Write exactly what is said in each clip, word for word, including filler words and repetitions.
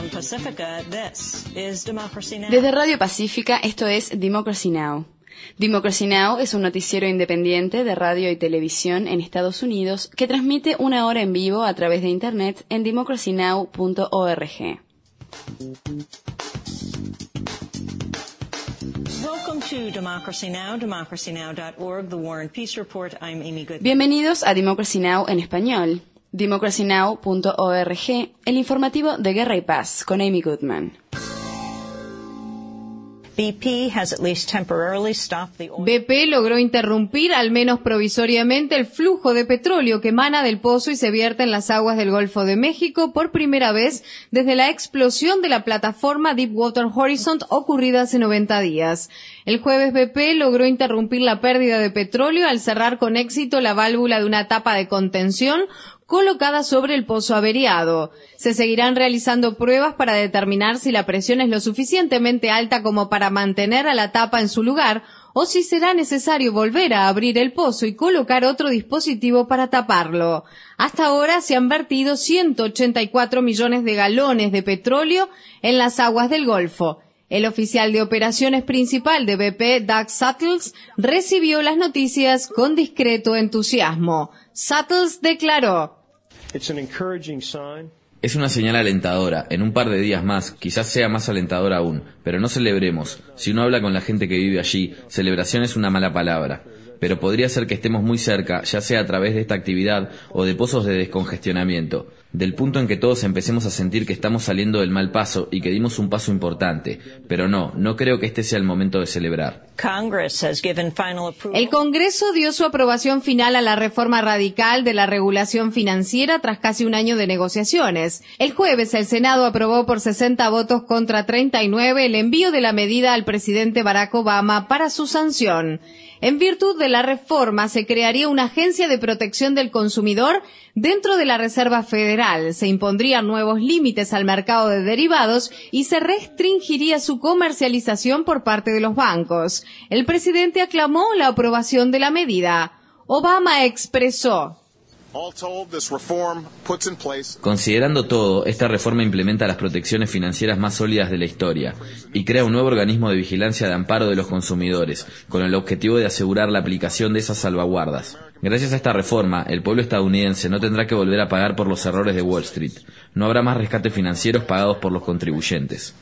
Desde Radio Pacífica, esto es Democracy Now! Democracy Now! Es un noticiero independiente de radio y televisión en Estados Unidos que transmite una hora en vivo a través de Internet en democracy now punto org. Bienvenidos a Democracy Now! En español. democracy now punto org, el informativo de Guerra y Paz, con Amy Goodman. B P has at least temporarily stopped the oil. B P logró interrumpir, al menos provisoriamente, el flujo de petróleo que emana del pozo y se vierte en las aguas del Golfo de México por primera vez desde la explosión de la plataforma Deepwater Horizon ocurrida hace noventa días. El jueves B P logró interrumpir la pérdida de petróleo al cerrar con éxito la válvula de una tapa de contención colocada sobre el pozo averiado. Se seguirán realizando pruebas para determinar si la presión es lo suficientemente alta como para mantener a la tapa en su lugar o si será necesario volver a abrir el pozo y colocar otro dispositivo para taparlo. Hasta ahora se han vertido ciento ochenta y cuatro millones de galones de petróleo en las aguas del Golfo. El oficial de operaciones principal de B P, Doug Suttles, recibió las noticias con discreto entusiasmo. Suttles declaró: Es una señal alentadora. En un par de días más, quizás sea más alentadora aún, pero no celebremos. Si uno habla con la gente que vive allí, celebración es una mala palabra. Pero podría ser que estemos muy cerca, ya sea a través de esta actividad o de pozos de descongestionamiento, del punto en que todos empecemos a sentir que estamos saliendo del mal paso y que dimos un paso importante. Pero no, no creo que este sea el momento de celebrar. El Congreso dio su aprobación final a la reforma radical de la regulación financiera tras casi un año de negociaciones. El jueves el Senado aprobó por sesenta votos contra treinta y nueve el envío de la medida al presidente Barack Obama para su sanción. En virtud de la reforma, se crearía una agencia de protección del consumidor dentro de la Reserva Federal, se impondrían nuevos límites al mercado de derivados y se restringiría su comercialización por parte de los bancos. El presidente aclamó la aprobación de la medida. Obama expresó: Considerando todo, esta reforma implementa las protecciones financieras más sólidas de la historia y crea un nuevo organismo de vigilancia de amparo de los consumidores, con el objetivo de asegurar la aplicación de esas salvaguardas. Gracias a esta reforma, el pueblo estadounidense no tendrá que volver a pagar por los errores de Wall Street. No habrá más rescates financieros pagados por los contribuyentes.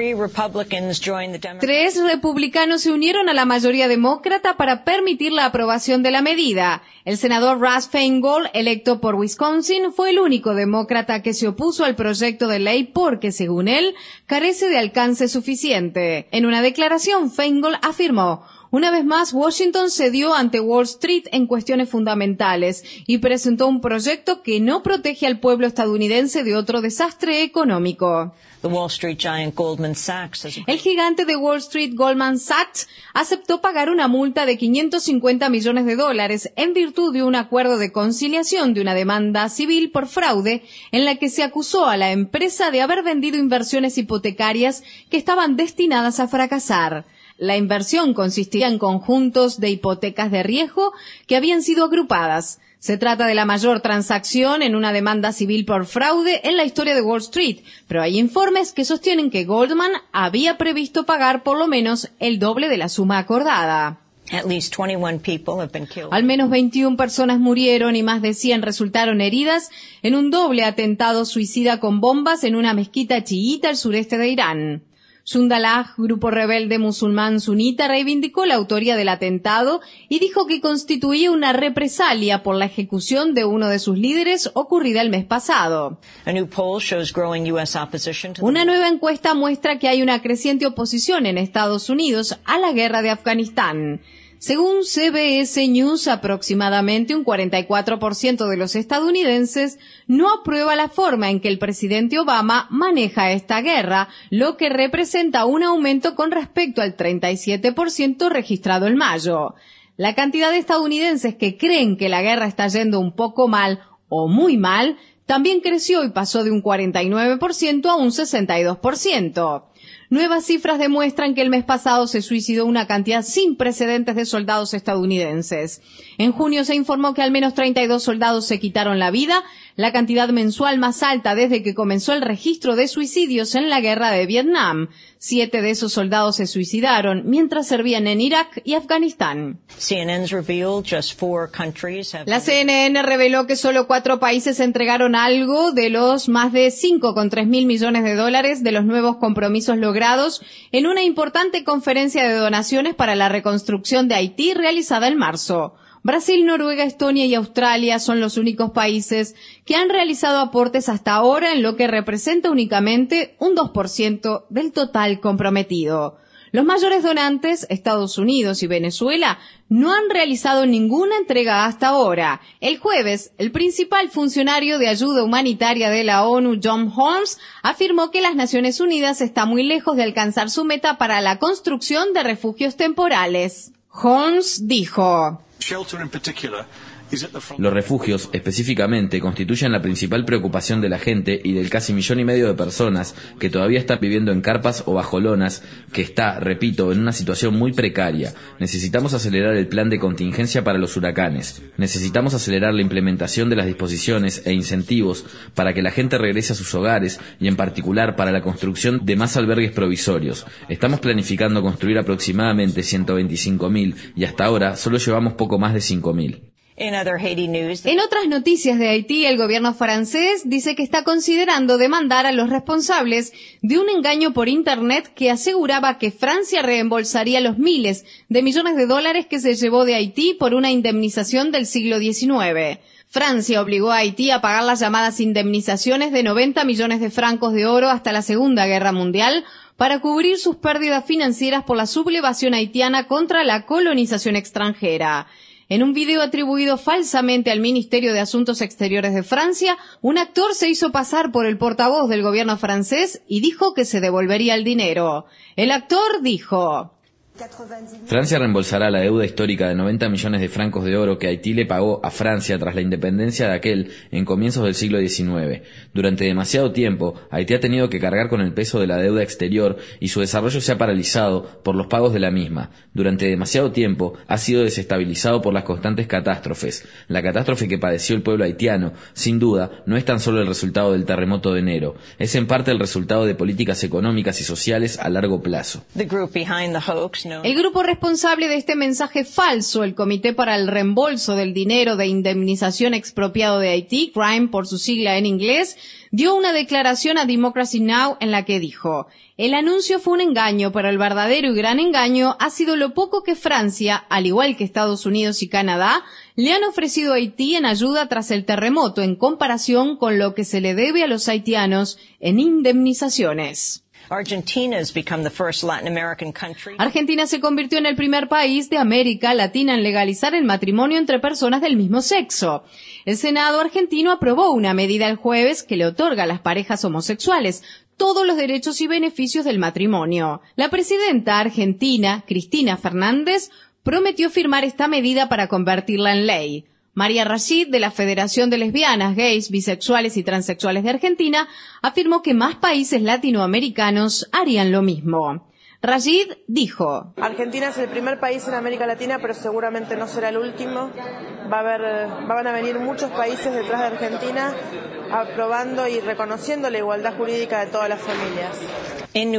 Tres republicanos se unieron a la mayoría demócrata para permitir la aprobación de la medida. El senador Russ Feingold, electo por Wisconsin, fue el único demócrata que se opuso al proyecto de ley porque, según él, carece de alcance suficiente. En una declaración, Feingold afirmó: Una vez más, Washington cedió ante Wall Street en cuestiones fundamentales y presentó un proyecto que no protege al pueblo estadounidense de otro desastre económico. El gigante de Wall Street, Goldman Sachs, aceptó pagar una multa de quinientos cincuenta millones de dólares en virtud de un acuerdo de conciliación de una demanda civil por fraude en la que se acusó a la empresa de haber vendido inversiones hipotecarias que estaban destinadas a fracasar. La inversión consistía en conjuntos de hipotecas de riesgo que habían sido agrupadas. Se trata de la mayor transacción en una demanda civil por fraude en la historia de Wall Street, pero hay informes que sostienen que Goldman había previsto pagar por lo menos el doble de la suma acordada. Al menos veintiuna personas murieron y más de cien resultaron heridas en un doble atentado suicida con bombas en una mezquita chiita al sureste de Irán. Sundalah, grupo rebelde musulmán sunita, reivindicó la autoría del atentado y dijo que constituía una represalia por la ejecución de uno de sus líderes ocurrida el mes pasado. Una nueva encuesta muestra que hay una creciente oposición en Estados Unidos a la guerra de Afganistán. Según C B S News, aproximadamente un cuarenta y cuatro por ciento de los estadounidenses no aprueba la forma en que el presidente Obama maneja esta guerra, lo que representa un aumento con respecto al treinta y siete por ciento registrado en mayo. La cantidad de estadounidenses que creen que la guerra está yendo un poco mal o muy mal también creció y pasó de un cuarenta y nueve por ciento a un sesenta y dos por ciento. Nuevas cifras demuestran que el mes pasado se suicidó una cantidad sin precedentes de soldados estadounidenses. En junio se informó que al menos treinta y dos soldados se quitaron la vida, la cantidad mensual más alta desde que comenzó el registro de suicidios en la guerra de Vietnam. Siete de esos soldados se suicidaron mientras servían en Irak y Afganistán. La C N N reveló que solo cuatro países entregaron algo de los más de cinco coma tres mil millones de dólares de los nuevos compromisos logrados en una importante conferencia de donaciones para la reconstrucción de Haití realizada en marzo. Brasil, Noruega, Estonia y Australia son los únicos países que han realizado aportes hasta ahora, en lo que representa únicamente un dos por ciento del total comprometido. Los mayores donantes, Estados Unidos y Venezuela, no han realizado ninguna entrega hasta ahora. El jueves, el principal funcionario de ayuda humanitaria de la ONU, John Holmes, afirmó que las Naciones Unidas está muy lejos de alcanzar su meta para la construcción de refugios temporales. Holmes dijo: Los refugios, específicamente, constituyen la principal preocupación de la gente y del casi millón y medio de personas que todavía está viviendo en carpas o bajo lonas, que está, repito, en una situación muy precaria. Necesitamos acelerar el plan de contingencia para los huracanes. Necesitamos acelerar la implementación de las disposiciones e incentivos para que la gente regrese a sus hogares y, en particular, para la construcción de más albergues provisorios. Estamos planificando construir aproximadamente ciento veinticinco mil y hasta ahora solo llevamos poco más de cinco mil. En otras noticias de Haití, el gobierno francés dice que está considerando demandar a los responsables de un engaño por Internet que aseguraba que Francia reembolsaría los miles de millones de dólares que se llevó de Haití por una indemnización del siglo diecinueve. Francia obligó a Haití a pagar las llamadas indemnizaciones de noventa millones de francos de oro hasta la Segunda Guerra Mundial para cubrir sus pérdidas financieras por la sublevación haitiana contra la colonización extranjera. En un video atribuido falsamente al Ministerio de Asuntos Exteriores de Francia, un actor se hizo pasar por el portavoz del gobierno francés y dijo que se devolvería el dinero. El actor dijo: Francia reembolsará la deuda histórica de noventa millones de francos de oro que Haití le pagó a Francia tras la independencia de aquel en comienzos del siglo diecinueve. Durante demasiado tiempo, Haití ha tenido que cargar con el peso de la deuda exterior y su desarrollo se ha paralizado por los pagos de la misma. Durante demasiado tiempo ha sido desestabilizado por las constantes catástrofes. La catástrofe que padeció el pueblo haitiano, sin duda, no es tan solo el resultado del terremoto de enero. Es en parte el resultado de políticas económicas y sociales a largo plazo. El grupo responsable de este mensaje falso, el Comité para el Reembolso del Dinero de Indemnización Expropiado de Haití, CRIME por su sigla en inglés, dio una declaración a Democracy Now! En la que dijo: el anuncio fue un engaño, pero el verdadero y gran engaño ha sido lo poco que Francia, al igual que Estados Unidos y Canadá, le han ofrecido a Haití en ayuda tras el terremoto en comparación con lo que se le debe a los haitianos en indemnizaciones. Argentina se convirtió en el primer país de América Latina en legalizar el matrimonio entre personas del mismo sexo. El Senado argentino aprobó una medida el jueves que le otorga a las parejas homosexuales todos los derechos y beneficios del matrimonio. La presidenta argentina, Cristina Fernández, prometió firmar esta medida para convertirla en ley. María Rashid, de la Federación de Lesbianas, Gays, Bisexuales y Transexuales de Argentina, afirmó que más países latinoamericanos harían lo mismo. Rashid dijo: Argentina es el primer país en América Latina, pero seguramente no será el último. Va a haber, van a venir muchos países detrás de Argentina aprobando y reconociendo la igualdad jurídica de todas las familias. En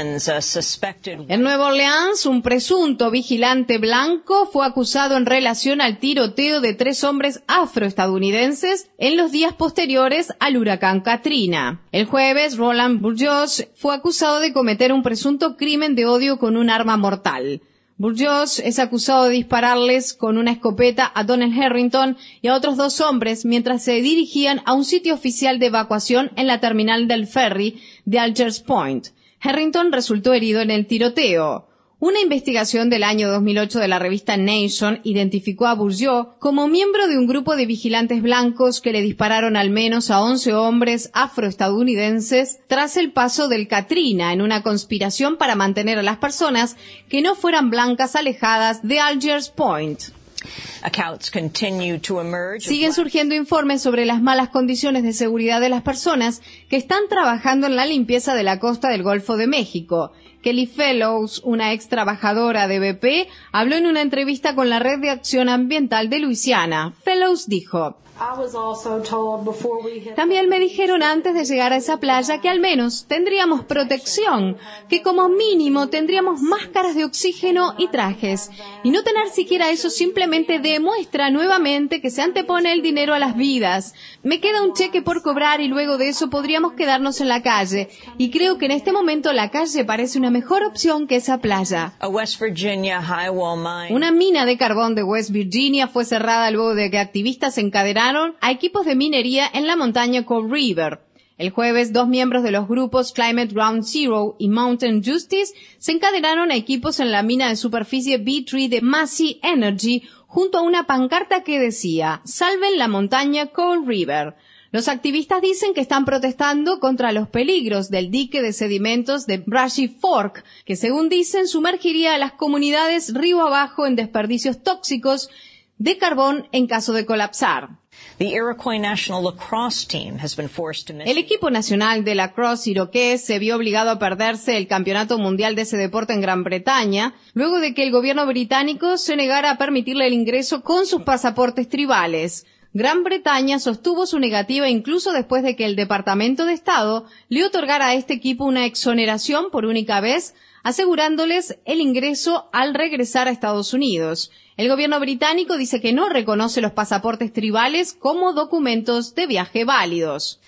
Nueva Orleans, un presunto vigilante blanco fue acusado en relación al tiroteo de tres hombres afroestadounidenses en los días posteriores al huracán Katrina. El jueves, Roland Burgos fue acusado de cometer un presunto crimen de odio con un arma mortal. Burgos es acusado de dispararles con una escopeta a Donald Harrington y a otros dos hombres mientras se dirigían a un sitio oficial de evacuación en la terminal del ferry de Algiers Point. Harrington resultó herido en el tiroteo. Una investigación del año dos mil ocho de la revista Nation identificó a Burgos como miembro de un grupo de vigilantes blancos que le dispararon al menos a once hombres afroestadounidenses tras el paso del Katrina en una conspiración para mantener a las personas que no fueran blancas alejadas de Algiers Point. Siguen surgiendo informes sobre las malas condiciones de seguridad de las personas que están trabajando en la limpieza de la costa del Golfo de México. Kelly Fellows, una ex trabajadora de B P, habló en una entrevista con la Red de Acción Ambiental de Luisiana. Fellows dijo: También me dijeron antes de llegar a esa playa que al menos tendríamos protección, que como mínimo tendríamos máscaras de oxígeno y trajes. Y no tener siquiera eso simplemente demuestra nuevamente que se antepone el dinero a las vidas. Me queda un cheque por cobrar y luego de eso podríamos quedarnos en la calle. Y creo que en este momento la calle parece una mejor opción que esa playa. Una mina de carbón de West Virginia fue cerrada luego de que activistas encadenaron a equipos de minería en la montaña Coal River. El jueves, dos miembros de los grupos Climate Ground Zero y Mountain Justice se encadenaron a equipos en la mina de superficie B tres de Massey Energy junto a una pancarta que decía «Salven la montaña Coal River». Los activistas dicen que están protestando contra los peligros del dique de sedimentos de Brashy Fork, que según dicen sumergiría a las comunidades río abajo en desperdicios tóxicos de carbón en caso de colapsar. El equipo nacional de lacrosse iroqués se vio obligado a perderse el campeonato mundial de ese deporte en Gran Bretaña, luego de que el gobierno británico se negara a permitirle el ingreso con sus pasaportes tribales. Gran Bretaña sostuvo su negativa incluso después de que el Departamento de Estado le otorgara a este equipo una exoneración por única vez, asegurándoles el ingreso al regresar a Estados Unidos. El gobierno británico dice que no reconoce los pasaportes tribales como documentos de viaje válidos.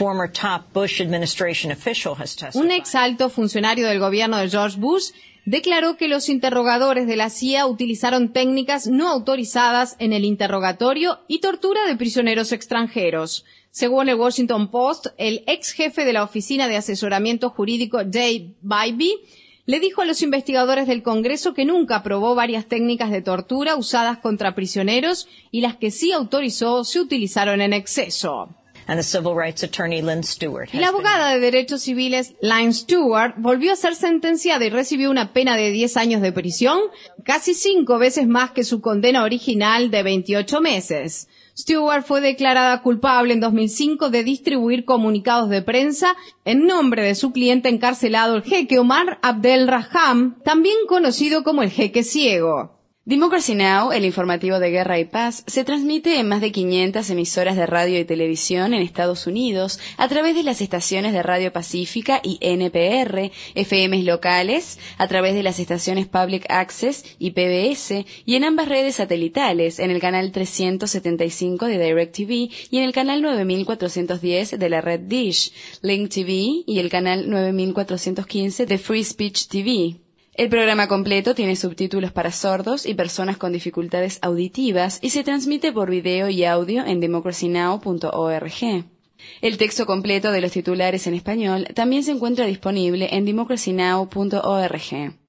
Un ex alto funcionario del gobierno de George Bush declaró que los interrogadores de la C I A utilizaron técnicas no autorizadas en el interrogatorio y tortura de prisioneros extranjeros. Según el Washington Post, el ex jefe de la Oficina de Asesoramiento Jurídico Jay Bybee le dijo a los investigadores del Congreso que nunca aprobó varias técnicas de tortura usadas contra prisioneros y las que sí autorizó se utilizaron en exceso. La abogada de derechos civiles Lynn Stewart volvió a ser sentenciada y recibió una pena de diez años de prisión, casi cinco veces más que su condena original de veintiocho meses. Stewart fue declarada culpable en dos mil cinco de distribuir comunicados de prensa en nombre de su cliente encarcelado, el jeque Omar Abdel Raham, también conocido como el jeque ciego. Democracy Now!, el informativo de Guerra y Paz, se transmite en más de quinientas emisoras de radio y televisión en Estados Unidos a través de las estaciones de Radio Pacífica y N P R, F Ms locales, a través de las estaciones Public Access y P B S, y en ambas redes satelitales, en el canal trescientos setenta y cinco de DirecTV y en el canal nueve mil cuatrocientos diez de la red Dish, Link T V y el canal nueve mil cuatrocientos quince de Free Speech T V. El programa completo tiene subtítulos para sordos y personas con dificultades auditivas y se transmite por video y audio en democracy now punto org. El texto completo de los titulares en español también se encuentra disponible en democracy now punto org.